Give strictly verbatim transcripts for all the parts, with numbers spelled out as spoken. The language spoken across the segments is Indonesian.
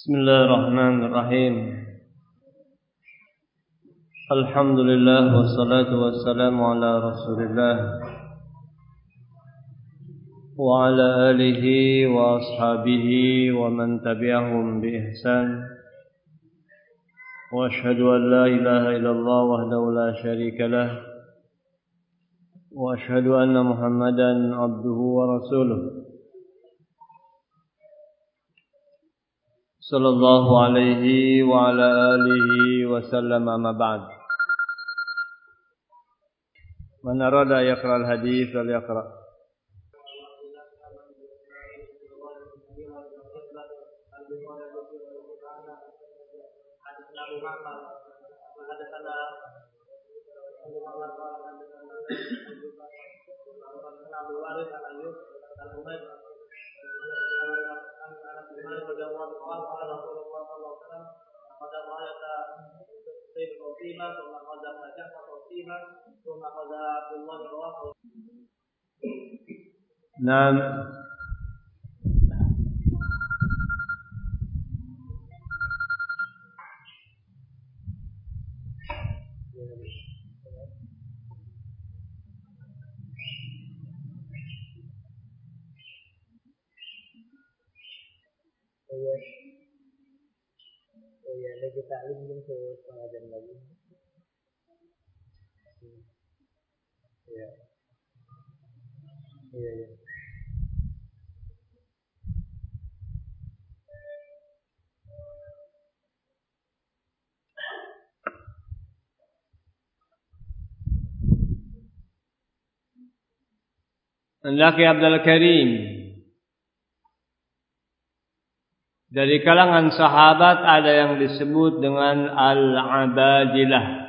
Bismillahirrahmanirrahim. Alhamdulillah wassalatu wassalamu ala Rasulillah wa ala alihi wa ashabihi wa man tabi'ahum bi ihsan. Wa ashhadu an la ilaha illallah wahdahu la syarika lah wa ashhadu anna Muhammadan abduhu wa rasuluh sallallahu alaihi wa ala alihi wa sallam, amma ba'd. Man arada yaqra al-hadith wal yaqra. Naam. Oh ya, lagi taklim mungkin setengah jam lagi. Iya. Iya, iya. Laki Abdul Karim, dari kalangan sahabat ada yang disebut dengan Al-Abadilah.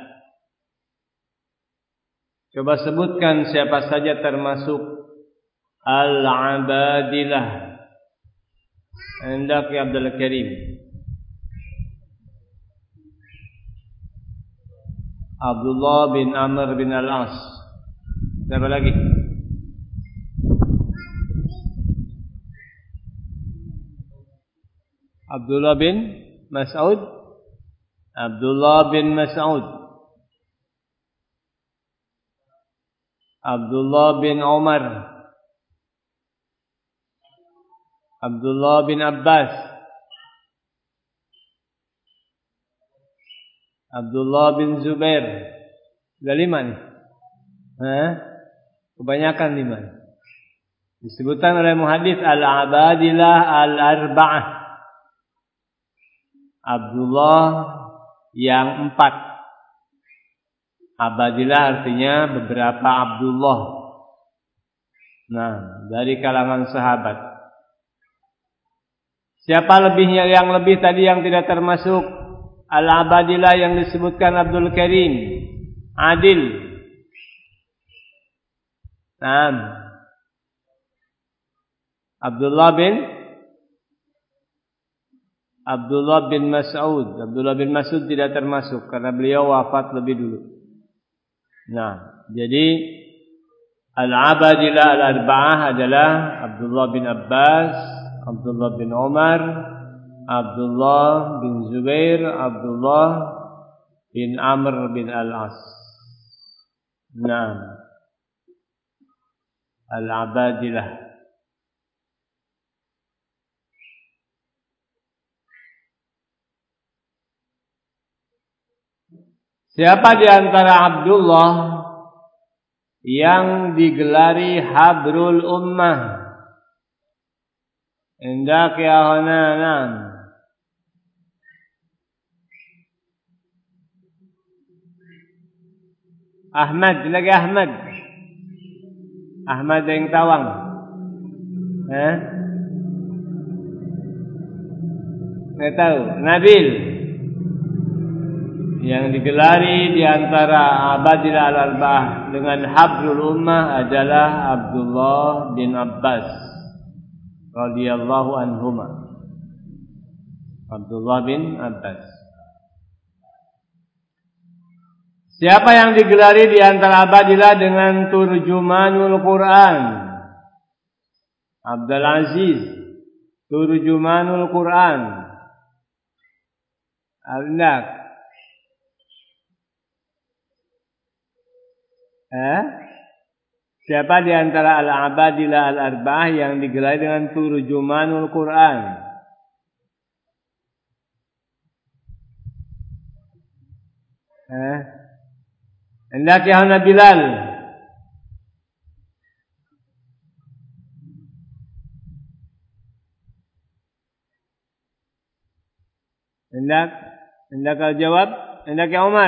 Coba sebutkan siapa saja termasuk Al-Abadilah. Laki Abdul Karim. Abdullah bin Amr bin Al-As. Siapa lagi? Abdullah bin Mas'ud. Abdullah bin Mas'ud. Abdullah bin Umar. Abdullah bin Abbas. Abdullah bin Zubair. Sudah lima nih. Hah? Kebanyakan lima. Disebutkan oleh muhadits Al-Abadilah Al-Arba'ah. Abdullah yang empat. Abadilah artinya beberapa Abdullah. Nah, dari kalangan sahabat. Siapa lebihnya yang lebih tadi yang tidak termasuk Al-Abadilah yang disebutkan Abdul Karim? Adil. Nah, Abdullah bin Abdullah bin Mas'ud. Abdullah bin Mas'ud tidak termasuk karena beliau wafat lebih dulu. Nah, jadi Al-Abadilah Al-Arba'ah adalah Abdullah bin Abbas, Abdullah bin Umar, Abdullah bin Zubair, Abdullah bin Amr bin Al-As. Nah, Al-Abadilah. Siapa di antara Abdullah yang digelari Habrul Ummah? Indak ya honanan. Ahmad, lagi Ahmad. Ahmad yang Tawang. Eh? Nggak tahu. Nabil. Yang digelari di antara Abadilah Al-Arba'ah dengan Habrul Ummah adalah Abdullah bin Abbas radhiyallahu anhuma. Abdullah bin Abbas. Siapa yang digelari di antara Abadilah dengan Turjumanul Quran? Abdul Aziz, Turjumanul Quran. Hendak. Eh? Siapa di antara al-abadilah al-arba'ah yang digelar dengan turjumanul Quran? Eh? Hendak ya Hana Bilal. Hendak, hendak kau jawab? Hendak ya Umar.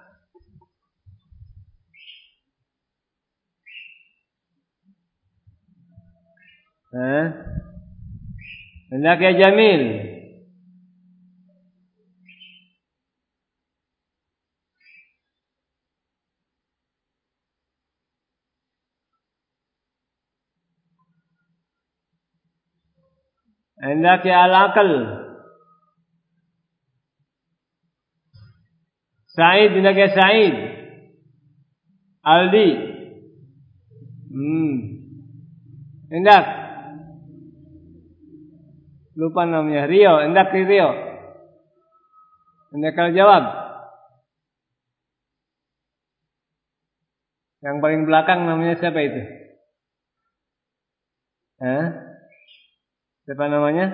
Eh? Hendak ya Jamil. Hendak ya Al-Aqal. Said, hendak ya Said. Aldi. Hmm. Hendak. Lupa namanya. Rio, hendak Rio. Hendak kalau jawab. Yang paling belakang namanya siapa itu? Eh? Siapa namanya?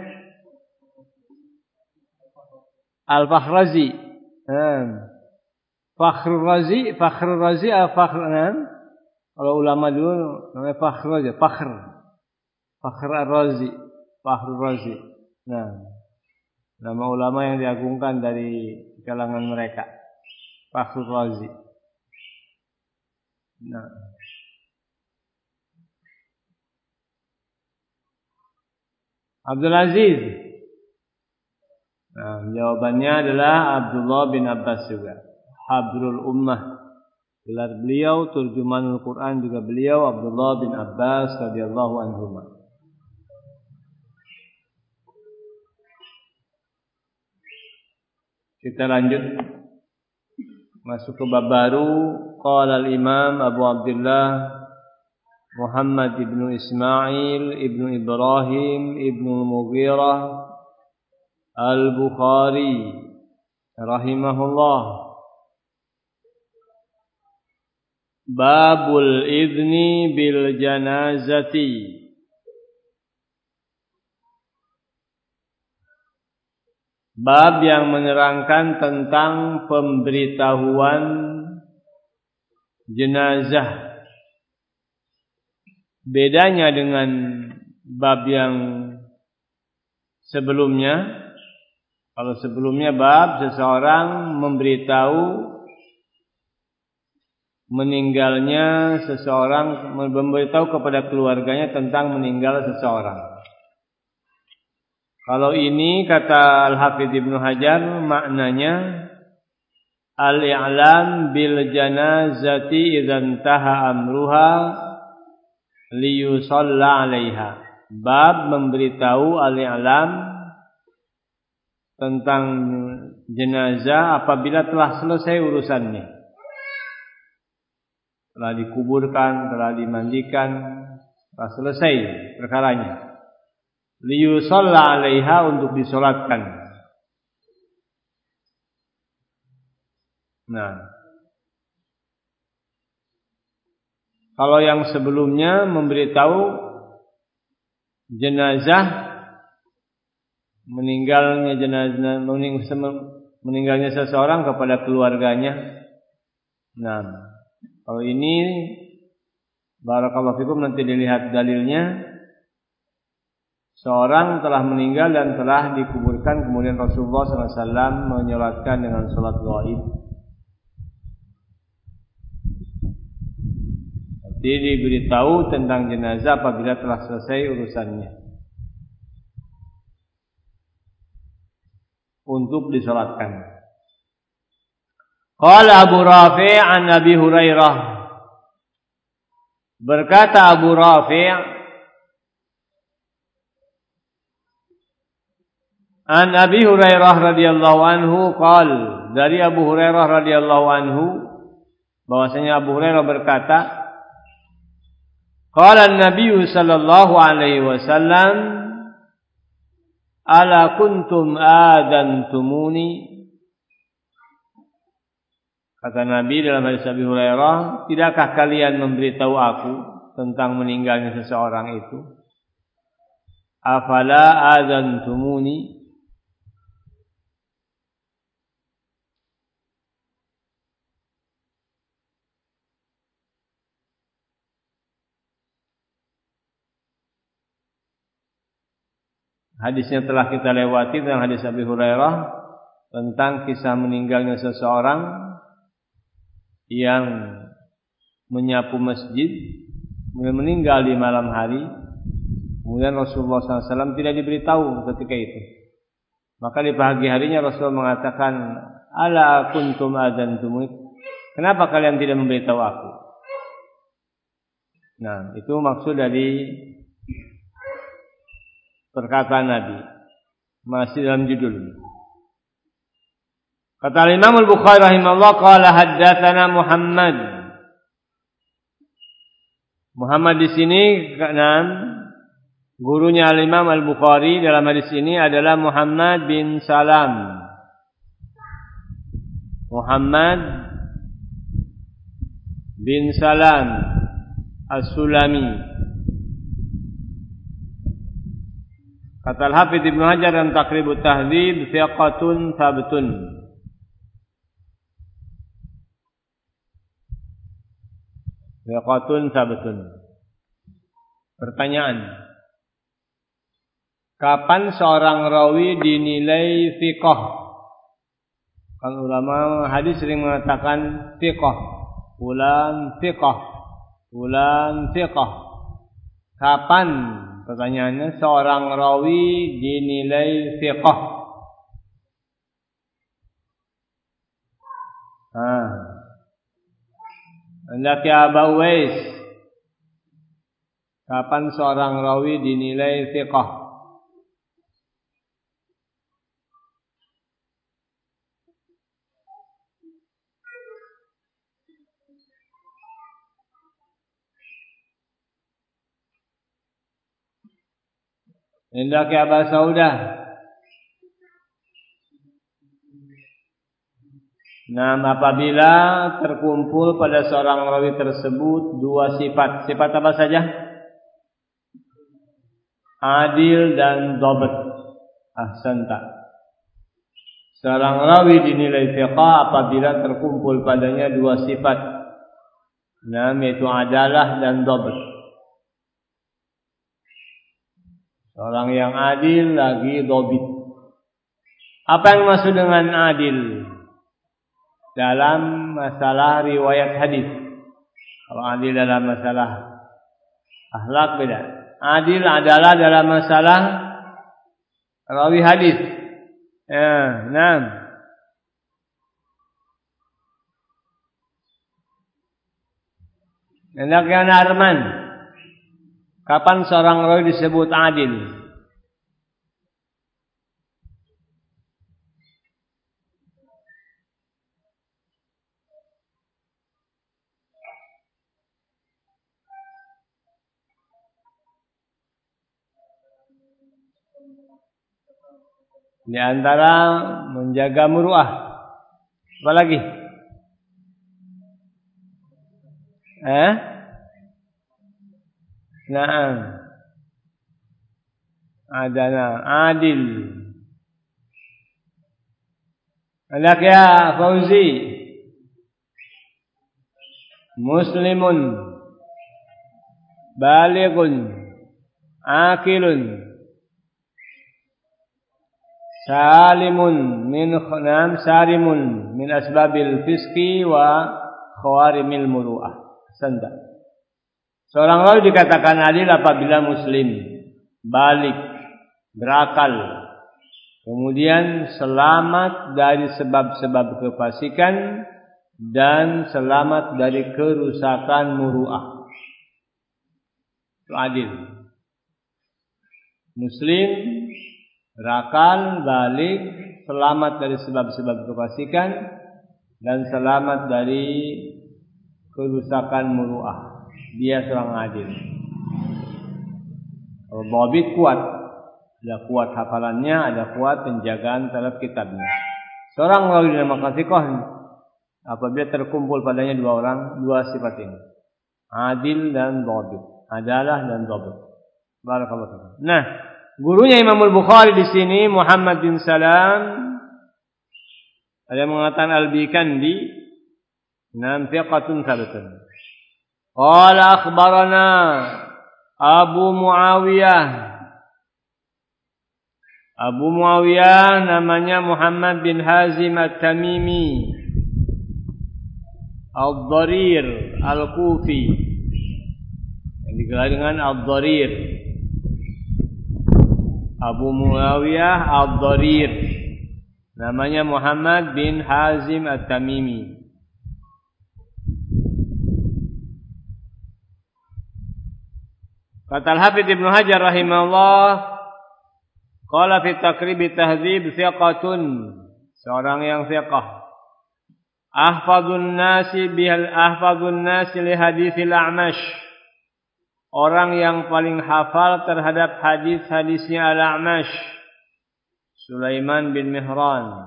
Al-Fakhrazi. Hmm. Fakhrul Razi, Fakhrul Razi atau Fakhr, nah? Kalau ulama dulu namanya Fakhr aja, Fakhr. Fakhr Ar-Razi, Fakhrul Razi. Nah, nama ulama yang diagungkan dari kalangan mereka. Fakhrul Razi. Nah. Abdul Aziz. Nah, jawabannya adalah Abdullah bin Abbas juga. Habrul Ummah. Gelar beliau turjumanul Quran juga beliau Abdullah bin Abbas radhiyallahu anhu. Kita lanjut masuk ke bab baru. Qala al-Imam Abu Abdullah Muhammad ibnu Ismail ibnu Ibrahim ibnu Mughirah Al-Bukhari rahimahullah. Babul idzni bil janazati. Bab yang menerangkan tentang pemberitahuan jenazah. Bedanya dengan bab yang sebelumnya. Kalau sebelumnya bab seseorang memberitahu meninggalnya seseorang, memberitahu kepada keluarganya tentang meninggal seseorang. Kalau ini kata Al-Hafidz Ibnu Hajar maknanya al-i'lam bil janazati idzan taha amruha liyusalla 'alaiha. Bab memberitahu al-i'lam tentang jenazah apabila telah selesai urusannya. Telah dikuburkan, telah dimandikan, telah selesai perkaranya. Liyusalla 'alaiha, untuk disolatkan. Nah, kalau yang sebelumnya memberitahu jenazah meninggalnya jenazah meninggalnya seseorang kepada keluarganya. Nah, kalau ini barakallahu fikum nanti dilihat dalilnya. Seorang telah meninggal dan telah dikuburkan, kemudian Rasulullah sallallahu alaihi wasallam menyolatkan dengan salat gaib. Jadi diberitahu tentang jenazah apabila telah selesai urusannya untuk disolatkan. Qala Abu Rafi' an Abi Hurairah. Berkata Abu Rafi' an Abi Hurairah radhiyallahu anhu qal, dari Abu Hurairah radhiyallahu anhu bahwasanya Abu Hurairah berkata, qala an-nabiy sallallahu alaihi wasallam ala kuntum adantumuni Kata Nabi dalam hadis Abi Hurairah, tidakkah kalian memberitahu aku tentang meninggalnya seseorang itu? Afala adzantumuni? Hadisnya telah kita lewati tentang hadis Abi Hurairah tentang kisah meninggalnya seseorang yang menyapu masjid, kemudian meninggal di malam hari. Kemudian Rasulullah shallallahu alaihi wasallam tidak diberitahu ketika itu. Maka di pagi harinya Rasul mengatakan, ala kuntum adzantumuni? Kenapa kalian tidak memberitahu aku? Nah, itu maksud dari perkataan Nabi, masih dalam judul. Kata Imam Al-Bukhari rahimahullah, qala haddatsana Muhammad. Muhammad di sini keenam, gurunya Al-Imam Al-Bukhari dalam hadis ini adalah Muhammad bin Salam. Muhammad bin Salam As-Sulami. Kata Al-Hafidz Ibnu Hajar dalam Taqribut Tahdzib, thiqatun thabtun. Thiqatun thabtun. Pertanyaan, kapan seorang rawi dinilai thiqah? Kan ulama hadis sering mengatakan thiqah, fulan thiqah, fulan thiqah. Kapan, pertanyaannya, seorang rawi dinilai thiqah? Ah, hendak ya Abu Uwais, kapan seorang rawi dinilai thiqah? Hendak ya Abu Saudah. Nah, apabila terkumpul pada seorang rawi tersebut dua sifat. Sifat apa saja? Adil dan dhabt. Ahsanta. Seorang rawi dinilai thiqah apabila terkumpul padanya dua sifat. Nah, yaitu adalah dan dhabt. Seorang yang adil lagi dhabit. Apa yang maksud dengan adil dalam masalah riwayat hadis? Kalau adil dalam masalah akhlak beda. Adil adalah dalam masalah rawi hadis. Ya, enam. Hendaknya Arman, kapan seorang rawi disebut adil? Di antara menjaga muruah. Apa lagi? Eh? Naam. Adana, adil. Anak ya Fauzi. Muslimun. Balighun. Akilun. Salimun min khanam sarimun min asbabil fiski wa khawarimil muru'ah. Sanda. Seorang rawi dikatakan adil apabila muslim, balik, berakal, kemudian selamat dari sebab-sebab kefasikan dan selamat dari kerusakan muru'ah. Itu adil. Muslim, berakal, balik, selamat dari sebab-sebab kefasikan dan selamat dari kerusakan muru'ah. Dia seorang adil. Kalau dhabit kuat, ada kuat hafalannya, ada kuat penjagaan terhadap kitabnya. Seorang rawi dinamakan thiqah apabila terkumpul padanya dua orang, dua sifat ini. Adil dan dhabit. Adalah dan dhabit. Barakallahu fikum. Nah, gurunya Imam Al-Bukhari di sini Muhammad bin Salam ada yang mengatakan Al-Bikandi nam thiqatun thabitun. Qala akhbarana Abu Muawiyah. Abu Muawiyah namanya Muhammad bin Hazim At-Tamimi Al-Dharir Al-Kufi yang digelar dengan Al-Dharir. Abu Muawiyah Al-Dharir namanya Muhammad bin Hazim At-Tamimi. Kata Al-Hafidz Ibnu Hajar rahimahullah, qala fi Taqrib Tahdzib thiqatun, seorang yang thiqah. Ahfadzun nasi bihal ahfadzun nasi li haditsil A'mash. Orang yang paling hafal terhadap hadis-hadisnya Al-A'mash, Sulaiman bin Mihran.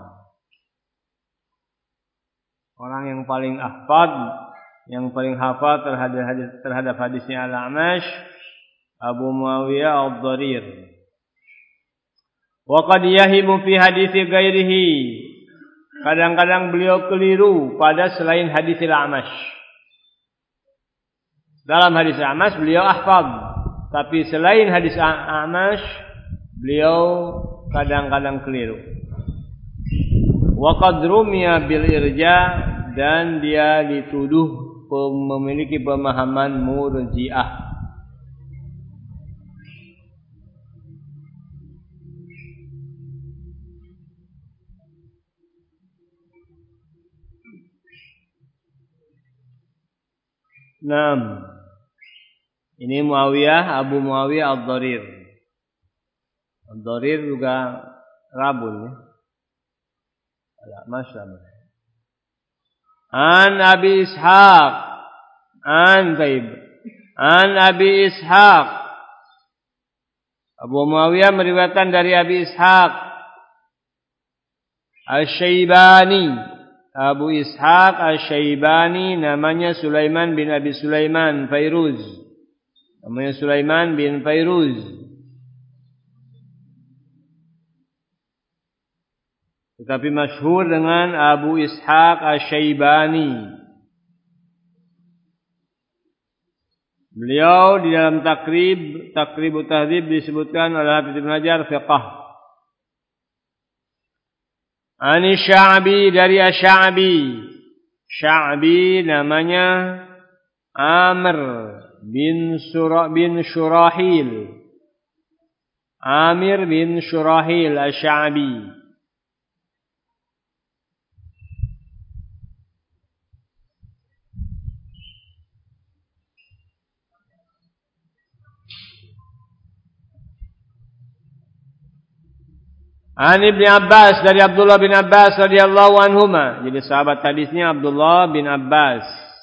Orang yang paling ahfad, yang paling hafal terhadap hadis terhadap hadisnya Al-A'mash, Abu Muawiyah Al-Dharir. Wa qad yahimu fi hadisi ghairihi. Kadang-kadang beliau keliru pada selain hadis Al-A'mash. Dalam hadis Al-A'mash beliau ahfad, tapi selain hadis Al-A'mash beliau kadang-kadang keliru. Wa qad rumiya bil irja, dan dia dituduh memiliki pemahaman Murji'ah. Naam. Ini Muawiyah, Abu Muawiyah Al-Dharir. Al-Dharir juga Rabun ya. Masyaallah. An Abi Ishaq, an Taib, an Abi Ishaq. Abu Muawiyah meriwayatkan dari Abi Ishaq Asy-Syaibani. Abu Ishaq Asy-Syaibani namanya Sulaiman bin Abi Sulaiman Fairuz. Namanya Sulaiman bin Fairuz. Tetapi masyhur dengan Abu Ishaq Asy-Syaibani. Beliau di dalam takrib, Taqribut Tahdzib disebutkan oleh Hafidz Ibnu Hajar fiqh. Ani Sya'bi, dari Asy-Sya'bi. Sya'bi namanya Amr bin Surah bin Syurahil. Amir bin Syurahil Asy-Sya'bi. An Ibnu Abbas, dari Abdullah bin Abbas radhiyallahu anhuma. Jadi sahabat hadisnya Abdullah bin Abbas.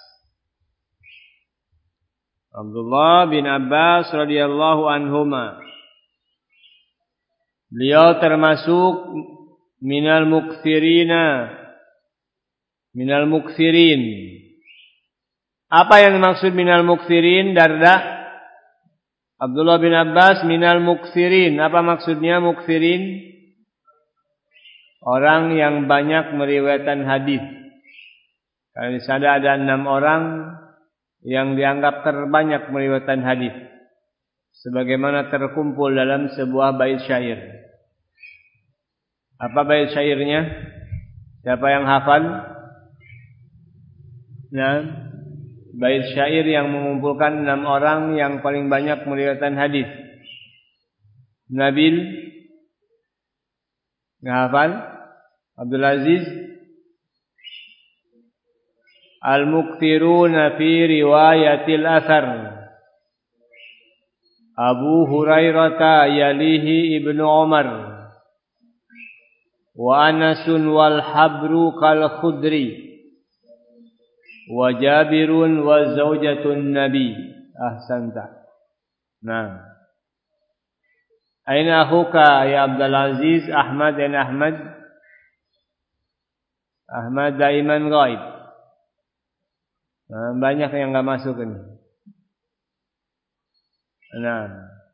Abdullah bin Abbas radhiyallahu anhuma. Beliau termasuk minal mukthirina, minal mukthirin. Apa yang dimaksud minal mukthirin, Darda? Abdullah bin Abbas minal mukthirin. Apa maksudnya mukthirin? Orang yang banyak meriwayatkan hadis. Kalau di sana ada enam orang yang dianggap terbanyak meriwayatkan hadis, sebagaimana terkumpul dalam sebuah bait syair. Apa bait syairnya? Siapa yang hafal? Nah, bait syair yang mengumpulkan enam orang yang paling banyak meriwayatkan hadis. Nabil, nggak hafal? Abdul Aziz. Al-mukthiruna fi riwayatil athar. Abu Hurairah yalihi Ibnu Umar. Wa Anasun wal habru kal khudri. Wa Jabirun wa zaujatun Nabi. Ahsanta. Nah. Aina akhuka ya Abdul Aziz? Ahmad dan Ahmad. Ahmad daiman ghaib. Nah, banyak yang nggak masuk ini. Nah,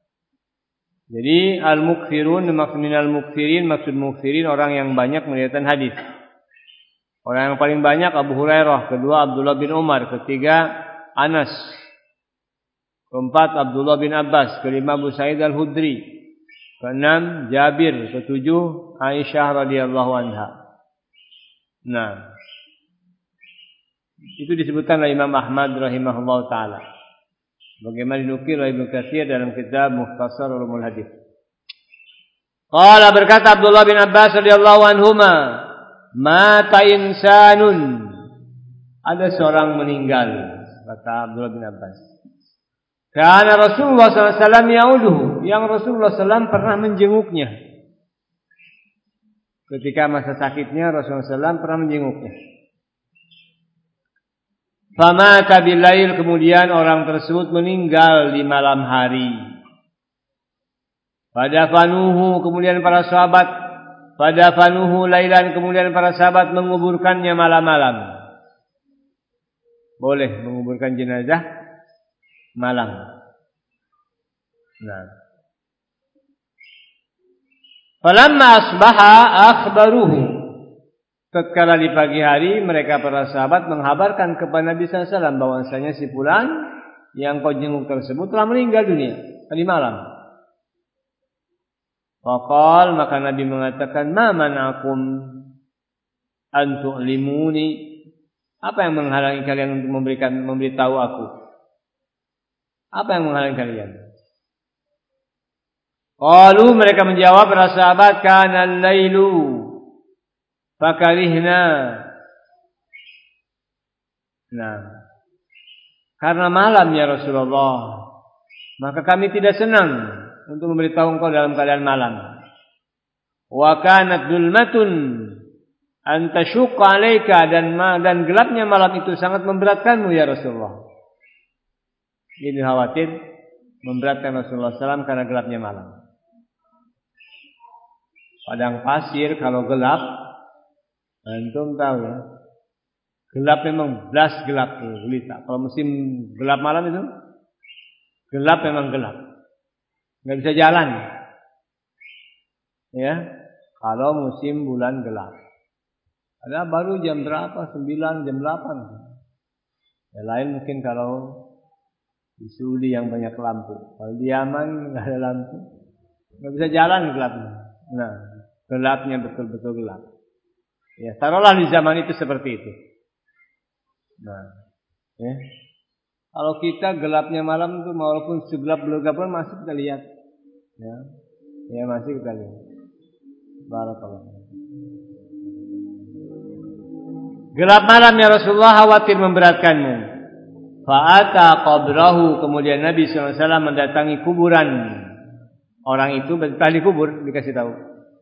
jadi al-mukthirun maksud minal mukthirin maksud mukthirin orang yang banyak meriwayatkan hadis. Orang yang paling banyak Abu Hurairah, kedua Abdullah bin Umar, ketiga Anas, keempat Abdullah bin Abbas, kelima Abu Sa'id al-Khudri, keenam Jabir, ketujuh Aisyah radhiyallahu anha. Nah, itu disebutkan oleh Imam Ahmad rahimahullah taala. Bagaimana dinukil oleh Ibnu Katsir dalam kitab Mukhtasar Ulumul Hadis. Qala berkata Abdullah bin Abbas radhiyallahu anhuma, mata insanun, ada seorang meninggal, kata Abdullah bin Abbas. Karena Rasulullah sallallahu alaihi wasallam yauduhu, yang Rasulullah sallallahu alaihi wasallam pernah menjenguknya. Ketika masa sakitnya Rasulullah sallallahu alaihi wasallam pernah menjenguknya. Famata bilail, kemudian orang tersebut meninggal di malam hari. Pada fanuhu, kemudian para sahabat pada fanuhu lailan, kemudian para sahabat menguburkannya malam-malam. Boleh menguburkan jenazah malam. Nah, falamma asbaha akhbaruhu, tatkala di pagi hari mereka para sahabat menghabarkan kepada Nabi sallallahu alaihi wasallam bahwasanya si fulan yang kau jenguk tersebut telah meninggal dunia tadi malam. Faqal, maka Nabi mengatakan, ma mana'akum an tu'limuni, apa yang menghalangi kalian untuk memberikan memberitahu aku? Apa yang menghalangi kalian? Qalu, mereka menjawab para sahabat, kana al-lailu fakarihna. Nah, karena malam ya Rasulullah, maka kami tidak senang untuk memberitahu engkau dalam keadaan malam. Wa kanat dulmatun an tashqa 'alaika, dan dan gelapnya malam itu sangat memberatkanmu ya Rasulullah. Ini khawatir memberatkan Rasulullah sallallahu alaihi wasallam karena gelapnya malam. Padang pasir kalau gelap, antum tahu ya, gelap memang blas gelap gulita. Kalau musim gelap malam itu gelap memang gelap, nggak bisa jalan. Ya, kalau musim bulan gelap. Ada baru jam berapa? Sembilan, jam delapan. Yang lain mungkin kalau di Saudi yang banyak lampu. Kalau di Yaman nggak ada lampu, nggak bisa jalan gelapnya. Nah, gelapnya betul-betul gelap. Ya, taruhlah di zaman itu seperti itu. Nah, ya. Kalau kita gelapnya malam itu walaupun segelap gelap pun masih kita lihat. Ya. Ya masih kita lihat. Barakallahu. Gelap malam ya Rasulullah khawatir memberatkanmu. Fa'ata qabrahu, kemudian Nabi sallallahu alaihi wasallam mendatangi kuburan orang itu, betul dikubur, dikasih tahu.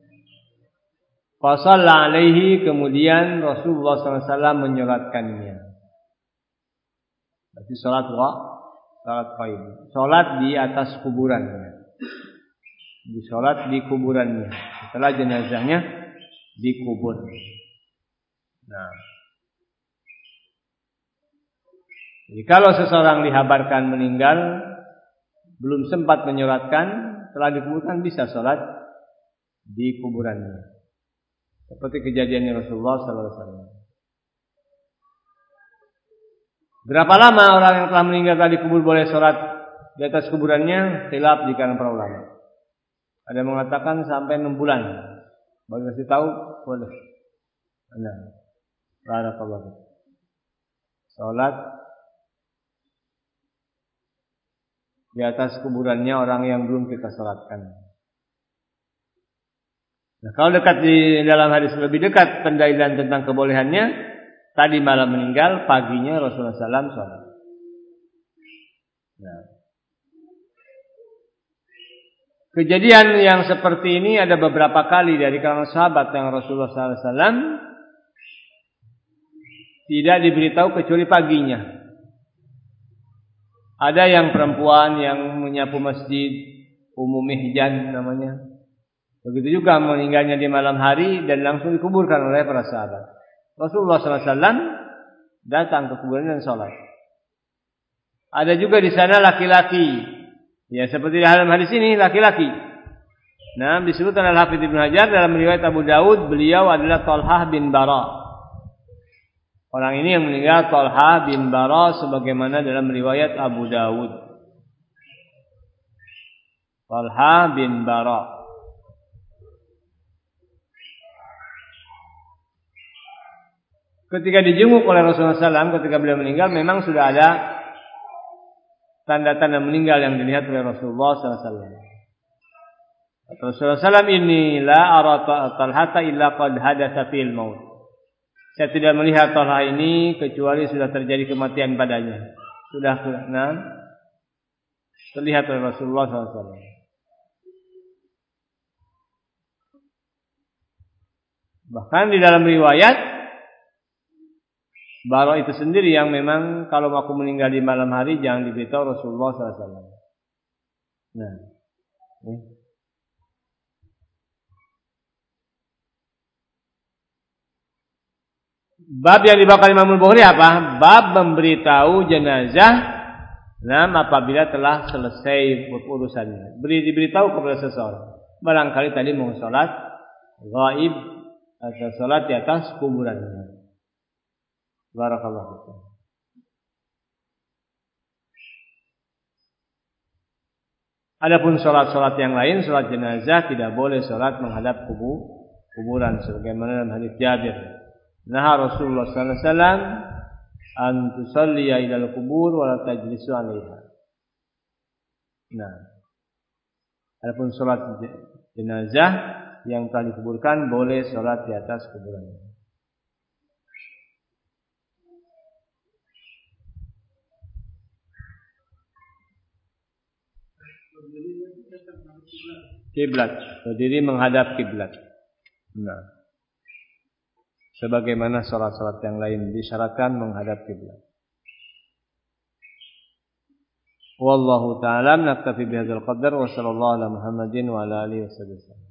Fa shalla alaihi, kemudian Rasulullah sallallahu alaihi wasallam menyolatkannya. Berarti salat wa salat qaid. Salat di atas kuburannya. Di salat di kuburannya. Setelah jenazahnya dikubur. Nah, jadi kalau seseorang dihabarkan meninggal, belum sempat menyolatkan, setelah dikuburkan bisa sholat di kuburannya. Seperti kejadiannya Rasulullah sallallahu alaihi wasallam. Berapa lama orang yang telah meninggal telah dikubur boleh sholat di atas kuburannya? Khilaf di kalangan para ulama. Ada yang mengatakan sampai enam bulan. Baru kasih tahu boleh. Nah, barakallahu. Sholat di atas kuburannya orang yang belum kita sholatkan. Nah, kalau dekat di dalam hadis lebih dekat pendalilan tentang kebolehannya, tadi malam meninggal, paginya Rasulullah sallallahu alaihi wasallam sholat. Nah, kejadian yang seperti ini ada beberapa kali dari kalangan sahabat yang Rasulullah sallallahu alaihi wasallam tidak diberitahu kecuali paginya. Ada yang perempuan yang menyapu masjid, Ummu Mihjan namanya. Begitu juga meninggalnya di malam hari dan langsung dikuburkan oleh para sahabat. Rasulullah sallallahu alaihi wasallam datang ke kuburan dan sholat. Ada juga di sana laki-laki, ya seperti dalam hadis ini laki-laki. Nah, disebutkan oleh Hafidz Ibnu Hajar dalam riwayat Abu Daud, beliau adalah Thalhah bin Bara. Orang ini yang meninggal Thalhah bin Bara sebagaimana dalam riwayat Abu Daud. Thalhah bin Bara. Ketika dijenguk oleh Rasulullah shallallahu alaihi wasallam ketika beliau meninggal, memang sudah ada tanda-tanda meninggal yang dilihat oleh Rasulullah shallallahu alaihi wasallam. Rasulullah shallallahu alaihi wasallam ini la ara Talhata illa qad hadatsa fil maut. Saya tidak melihat Talha ini kecuali sudah terjadi kematian padanya. Sudah nah, terlihat oleh Rasulullah shallallahu alaihi wasallam. Bahkan di dalam riwayat Bara itu sendiri yang memang kalau aku meninggal di malam hari jangan diberitahu Rasulullah shallallahu alaihi wasallam. Nah, eh. Bab yang dibawakan Imam Al-Bukhari apa? Bab memberitahu jenazah nam apabila telah selesai urusannya. Beri diberitahu kepada seseorang. Barangkali tadi mau sholat ghaib atau sholat di atas kuburannya. Barakallahu fikum. Adapun sholat-sholat yang lain, sholat jenazah tidak boleh sholat menghadap kubur, kuburan sebagaimana dalam hadis Jabir. Nah Rasulullah sallallahu alaihi wasallam an tusalliya ilal kubur wa la tajlisu 'alaiha. Nah, adapun sholat jenazah yang telah dikuburkan boleh sholat di atas kuburan. Kiblat, berdiri menghadap kiblat. Nah, sebagaimana salat-salat yang lain disyaratkan menghadap kiblat. Wallahu ta'ala naktafi bihadzal qadar wa sallallahu ala Muhammadin wa ala alihi wasallam.